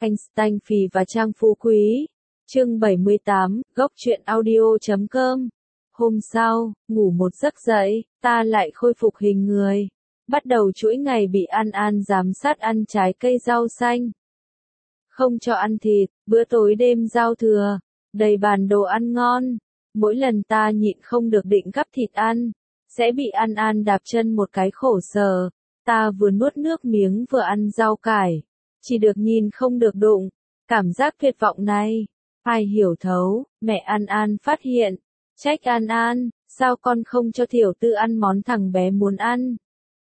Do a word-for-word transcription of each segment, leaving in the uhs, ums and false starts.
Einstein Phì và Trang Phú Quý. Chương bảy mươi tám, góc truyện audio chấm com. Hôm sau, ngủ một giấc dậy, ta lại khôi phục hình người. Bắt đầu chuỗi ngày bị An An giám sát ăn trái cây rau xanh. Không cho ăn thịt, bữa tối đêm giao thừa, đầy bàn đồ ăn ngon. Mỗi lần ta nhịn không được định gắp thịt ăn, sẽ bị An An đạp chân một cái khổ sở. Ta vừa nuốt nước miếng vừa ăn rau cải, chỉ được nhìn không được đụng. Cảm giác tuyệt vọng này, ai hiểu thấu. Mẹ An An phát hiện, trách An An, sao con không cho Tiểu Tư ăn món thằng bé muốn ăn.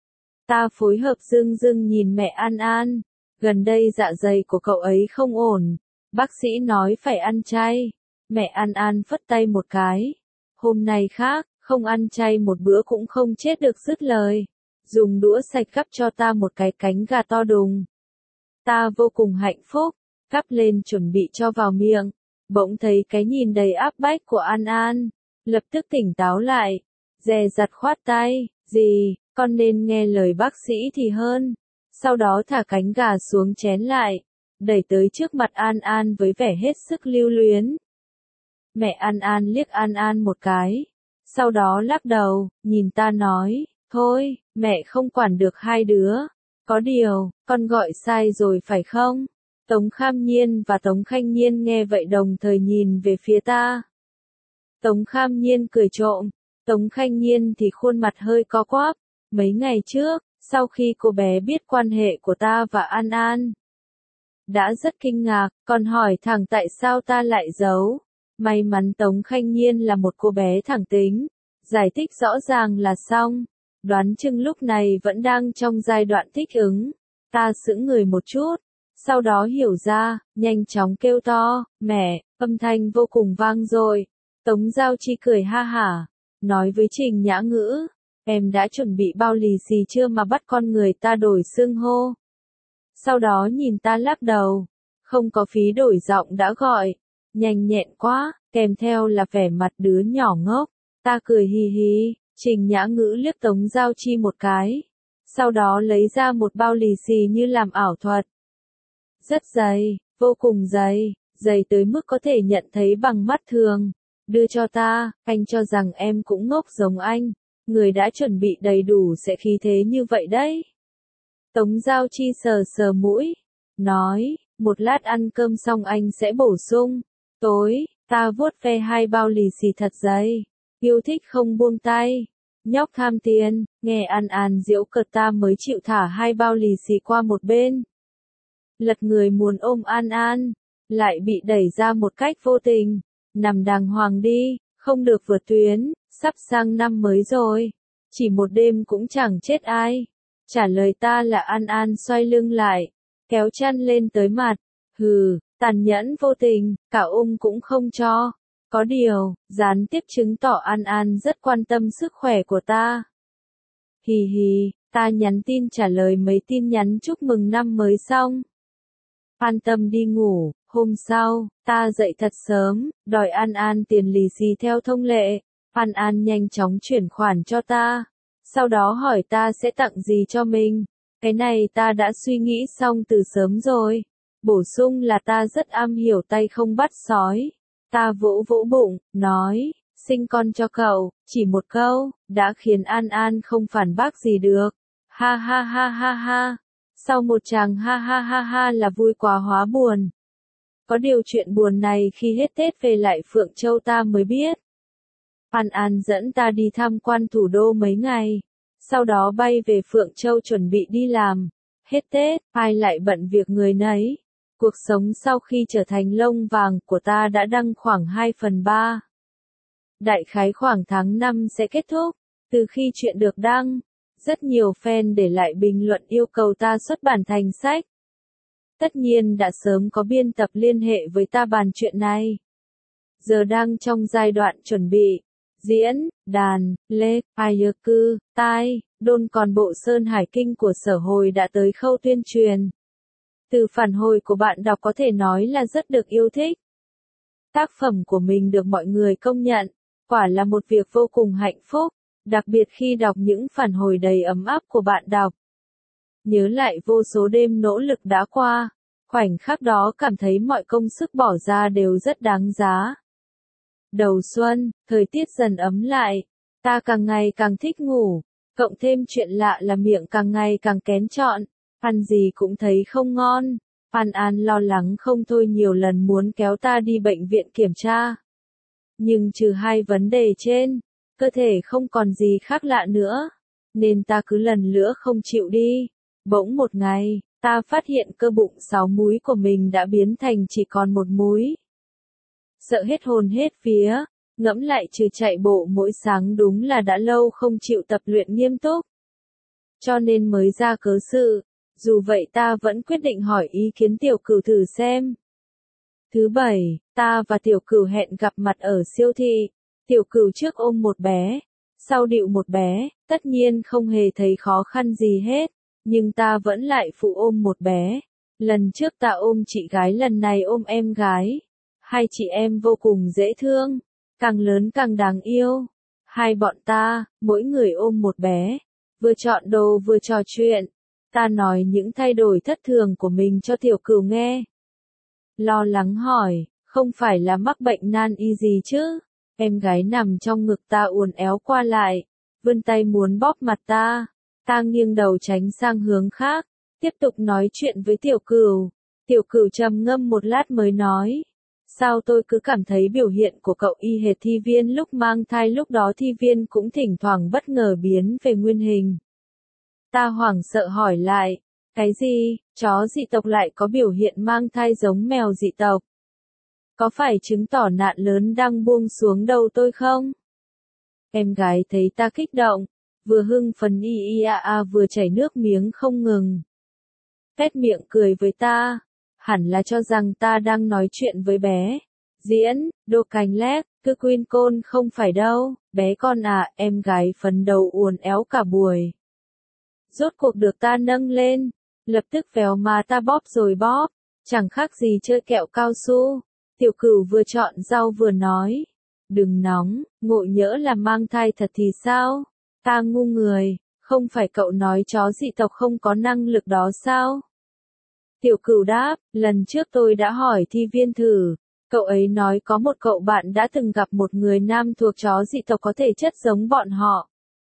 Ta phối hợp dưng dưng nhìn mẹ An An, gần đây dạ dày của cậu ấy không ổn, bác sĩ nói phải ăn chay. Mẹ An An phất tay một cái, hôm nay khác, không ăn chay một bữa cũng không chết được dứt lời, dùng đũa sạch gắp cho ta một cái cánh gà to đùng. Ta vô cùng hạnh phúc, gắp lên chuẩn bị cho vào miệng, bỗng thấy cái nhìn đầy áp bách của An An, lập tức tỉnh táo lại, dè dặt khoát tay, gì, con nên nghe lời bác sĩ thì hơn. Sau đó thả cánh gà xuống chén lại, đẩy tới trước mặt An An với vẻ hết sức lưu luyến. Mẹ An An liếc An An một cái, sau đó lắc đầu, nhìn ta nói, thôi, mẹ không quản được hai đứa. Có điều, con gọi sai rồi phải không? Tống Kham Nhiên và Tống Khanh Nhiên nghe vậy đồng thời nhìn về phía ta. Tống Kham Nhiên cười trộm, Tống Khanh Nhiên thì khuôn mặt hơi co quắp. Mấy ngày trước, sau khi cô bé biết quan hệ của ta và An An, đã rất kinh ngạc, còn hỏi thẳng tại sao ta lại giấu. May mắn Tống Khanh Nhiên là một cô bé thẳng tính, giải thích rõ ràng là xong. Đoán chừng lúc này vẫn đang trong giai đoạn thích ứng. Ta sững người một chút, sau đó hiểu ra, nhanh chóng kêu to, mẹ, âm thanh vô cùng vang dội. Tống Giao Chi cười ha hả, nói với Trình Nhã Ngữ, em đã chuẩn bị bao lì xì chưa mà bắt con người ta đổi xưng hô. Sau đó nhìn ta lắc đầu, không có phí đổi giọng đã gọi, nhanh nhẹn quá, kèm theo là vẻ mặt đứa nhỏ ngốc. Ta cười hì hì, Trình Nhã Ngữ liếc Tống Giao Chi một cái, sau đó lấy ra một bao lì xì như làm ảo thuật. Rất dày, vô cùng dày, dày tới mức có thể nhận thấy bằng mắt thường. Đưa cho ta, anh cho rằng em cũng ngốc giống anh, người đã chuẩn bị đầy đủ sẽ khí thế như vậy đấy. Tống Giao Chi sờ sờ mũi, nói, một lát ăn cơm xong anh sẽ bổ sung. Tối, ta vuốt ve hai bao lì xì thật dày, yêu thích không buông tay. Nhóc tham tiền, nghe An An giễu cợt ta mới chịu thả hai bao lì xì qua một bên. Lật người muốn ôm An An, lại bị đẩy ra một cách vô tình. Nằm đàng hoàng đi, không được vượt tuyến, sắp sang năm mới rồi. Chỉ một đêm cũng chẳng chết ai. Trả lời ta là An An xoay lưng lại, kéo chăn lên tới mặt. Hừ, tàn nhẫn vô tình, cả ôm cũng không cho. Có điều, gián tiếp chứng tỏ An An rất quan tâm sức khỏe của ta. Hì hì, ta nhắn tin trả lời mấy tin nhắn chúc mừng năm mới xong. An tâm đi ngủ. Hôm sau, ta dậy thật sớm, đòi An An tiền lì xì theo thông lệ. An An nhanh chóng chuyển khoản cho ta, sau đó hỏi ta sẽ tặng gì cho mình. Cái này ta đã suy nghĩ xong từ sớm rồi. Bổ sung là ta rất am hiểu tay không bắt sói. Ta vỗ vỗ bụng, nói, sinh con cho cậu, chỉ một câu, đã khiến An An không phản bác gì được. Ha ha ha ha ha. Sau một tràng ha ha ha ha là vui quá hóa buồn. Có điều chuyện buồn này khi hết Tết về lại Phượng Châu ta mới biết. An An dẫn ta đi tham quan thủ đô mấy ngày, sau đó bay về Phượng Châu chuẩn bị đi làm. Hết Tết, ai lại bận việc người nấy. Cuộc sống sau khi trở thành lông vàng của ta đã đăng khoảng hai phần ba. Đại khái khoảng tháng năm sẽ kết thúc. Từ khi chuyện được đăng, rất nhiều fan để lại bình luận yêu cầu ta xuất bản thành sách. Tất nhiên đã sớm có biên tập liên hệ với ta bàn chuyện này. Giờ đang trong giai đoạn chuẩn bị, diễn, đàn, lê, ai cư, tai, đôn còn bộ Sơn Hải Kinh của Sở Hồi đã tới khâu tuyên truyền. Từ phản hồi của bạn đọc có thể nói là rất được yêu thích. Tác phẩm của mình được mọi người công nhận, quả là một việc vô cùng hạnh phúc, đặc biệt khi đọc những phản hồi đầy ấm áp của bạn đọc. Nhớ lại vô số đêm nỗ lực đã qua, Khoảnh khắc đó cảm thấy mọi công sức bỏ ra đều rất đáng giá. Đầu xuân, thời tiết dần ấm lại, ta càng ngày càng thích ngủ, cộng thêm chuyện lạ là miệng càng ngày càng kén chọn, ăn gì cũng thấy không ngon. An An lo lắng không thôi, nhiều lần muốn kéo ta đi bệnh viện kiểm tra. Nhưng trừ hai vấn đề trên, cơ thể không còn gì khác lạ nữa, nên ta cứ lần nữa không chịu đi. Bỗng một ngày, ta phát hiện cơ bụng sáu múi của mình đã biến thành chỉ còn một múi. Sợ hết hồn hết vía, ngẫm lại trừ chạy bộ mỗi sáng đúng là đã lâu không chịu tập luyện nghiêm túc. Cho nên mới ra cớ sự, dù vậy ta vẫn quyết định hỏi ý kiến Tiểu Cửu thử xem. Thứ bảy, ta và Tiểu Cửu hẹn gặp mặt ở siêu thị. Tiểu Cửu trước ôm một bé, sau địu một bé, tất nhiên không hề thấy khó khăn gì hết, nhưng ta vẫn lại phụ ôm một bé. Lần trước ta ôm chị gái, lần này ôm em gái. Hai chị em vô cùng dễ thương, càng lớn càng đáng yêu. Hai bọn ta, mỗi người ôm một bé, vừa chọn đồ vừa trò chuyện. Ta nói những thay đổi thất thường của mình cho Tiểu Cửu nghe. Lo lắng hỏi, không phải là mắc bệnh nan y gì chứ? Em gái nằm trong ngực ta uốn éo qua lại, vươn tay muốn bóp mặt ta. Ta nghiêng đầu tránh sang hướng khác, tiếp tục nói chuyện với Tiểu Cửu. Tiểu Cửu trầm ngâm một lát mới nói, sao tôi cứ cảm thấy biểu hiện của cậu y hệt Thi Viên lúc mang thai, lúc đó Thi Viên cũng thỉnh thoảng bất ngờ biến về nguyên hình. Ta hoảng sợ hỏi lại, cái gì, chó dị tộc lại có biểu hiện mang thai giống mèo dị tộc? Có phải chứng tỏ nạn lớn đang buông xuống đầu tôi không? Em gái thấy ta kích động, vừa hưng phấn y y a a vừa chảy nước miếng không ngừng. Tét miệng cười với ta, hẳn là cho rằng ta đang nói chuyện với bé. Diễn, đồ cành lép, cứ quên côn không phải đâu, bé con à, em gái phấn đầu uốn éo cả buổi. Rốt cuộc được ta nâng lên, lập tức véo mà ta bóp rồi bóp, chẳng khác gì chơi kẹo cao su. Tiểu Cửu vừa chọn rau vừa nói, đừng nóng, ngộ nhỡ là mang thai thật thì sao? Ta ngu người, không phải cậu nói chó dị tộc không có năng lực đó sao? Tiểu Cửu đáp, lần trước tôi đã hỏi Thi Viên thử, cậu ấy nói có một cậu bạn đã từng gặp một người nam thuộc chó dị tộc có thể chất giống bọn họ.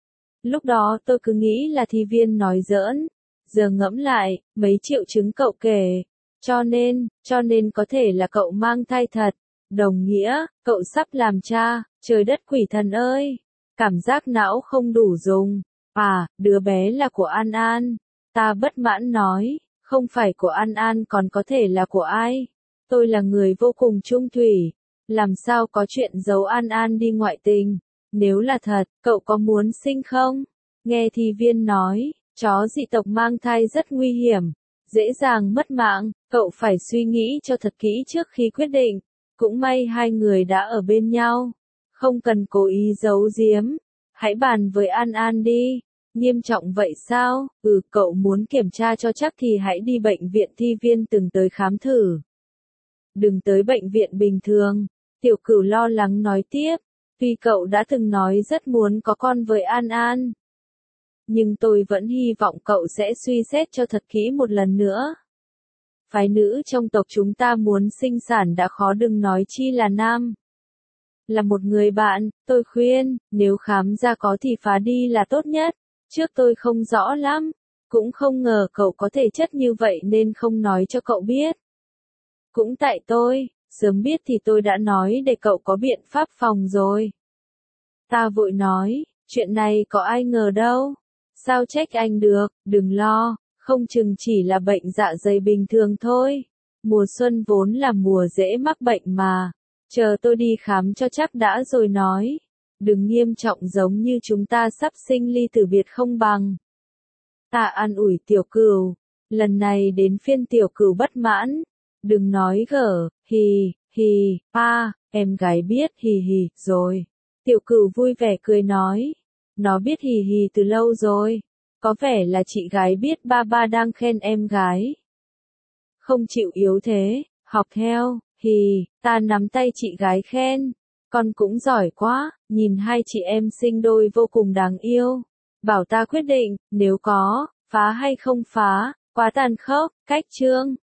Lúc đó tôi cứ nghĩ là Thi Viên nói giỡn, giờ ngẫm lại, mấy triệu chứng cậu kể, cho nên, cho nên có thể là cậu mang thai thật, đồng nghĩa, cậu sắp làm cha, trời đất quỷ thần ơi, cảm giác não không đủ dùng, à, đứa bé là của An An, ta bất mãn nói, không phải của An An còn có thể là của ai, tôi là người vô cùng trung thủy, làm sao có chuyện giấu An An đi ngoại tình. Nếu là thật, cậu có muốn sinh không? Nghe Thi Viên nói, chó dị tộc mang thai rất nguy hiểm, dễ dàng mất mạng, cậu phải suy nghĩ cho thật kỹ trước khi quyết định. Cũng may hai người đã ở bên nhau, không cần cố ý giấu giếm. Hãy bàn với An An đi. Nghiêm trọng vậy sao? Ừ, cậu muốn kiểm tra cho chắc thì hãy đi bệnh viện Thi Viên từng tới khám thử. Đừng tới bệnh viện bình thường. Tiểu Cửu lo lắng nói tiếp. Tuy cậu đã từng nói rất muốn có con với An An, nhưng tôi vẫn hy vọng cậu sẽ suy xét cho thật kỹ một lần nữa. Phái nữ trong tộc chúng ta muốn sinh sản đã khó, đừng nói chi là nam. Là một người bạn, tôi khuyên, nếu khám ra có thì phá đi là tốt nhất. Trước tôi không rõ lắm, cũng không ngờ cậu có thể chất như vậy nên không nói cho cậu biết. Cũng tại tôi, sớm biết thì tôi đã nói để cậu có biện pháp phòng rồi. Ta vội nói, chuyện này có ai ngờ đâu. Sao trách anh được, đừng lo, không chừng chỉ là bệnh dạ dày bình thường thôi. Mùa xuân vốn là mùa dễ mắc bệnh mà. Chờ tôi đi khám cho chắc đã rồi nói. Đừng nghiêm trọng giống như chúng ta sắp sinh ly tử biệt không bằng. Ta an ủi Tiểu Cửu, lần này đến phiên Tiểu Cửu bất mãn. Đừng nói gở, hì, hì, pa, em gái biết hì hì, rồi. Tiểu Cửu vui vẻ cười nói, nó biết hì hì từ lâu rồi, có vẻ là chị gái biết ba ba đang khen em gái. Không chịu yếu thế, học theo, hì, ta nắm tay chị gái khen, con cũng giỏi quá, nhìn hai chị em sinh đôi vô cùng đáng yêu. Bảo ta quyết định, nếu có, phá hay không phá, quá tàn khốc, cách chương.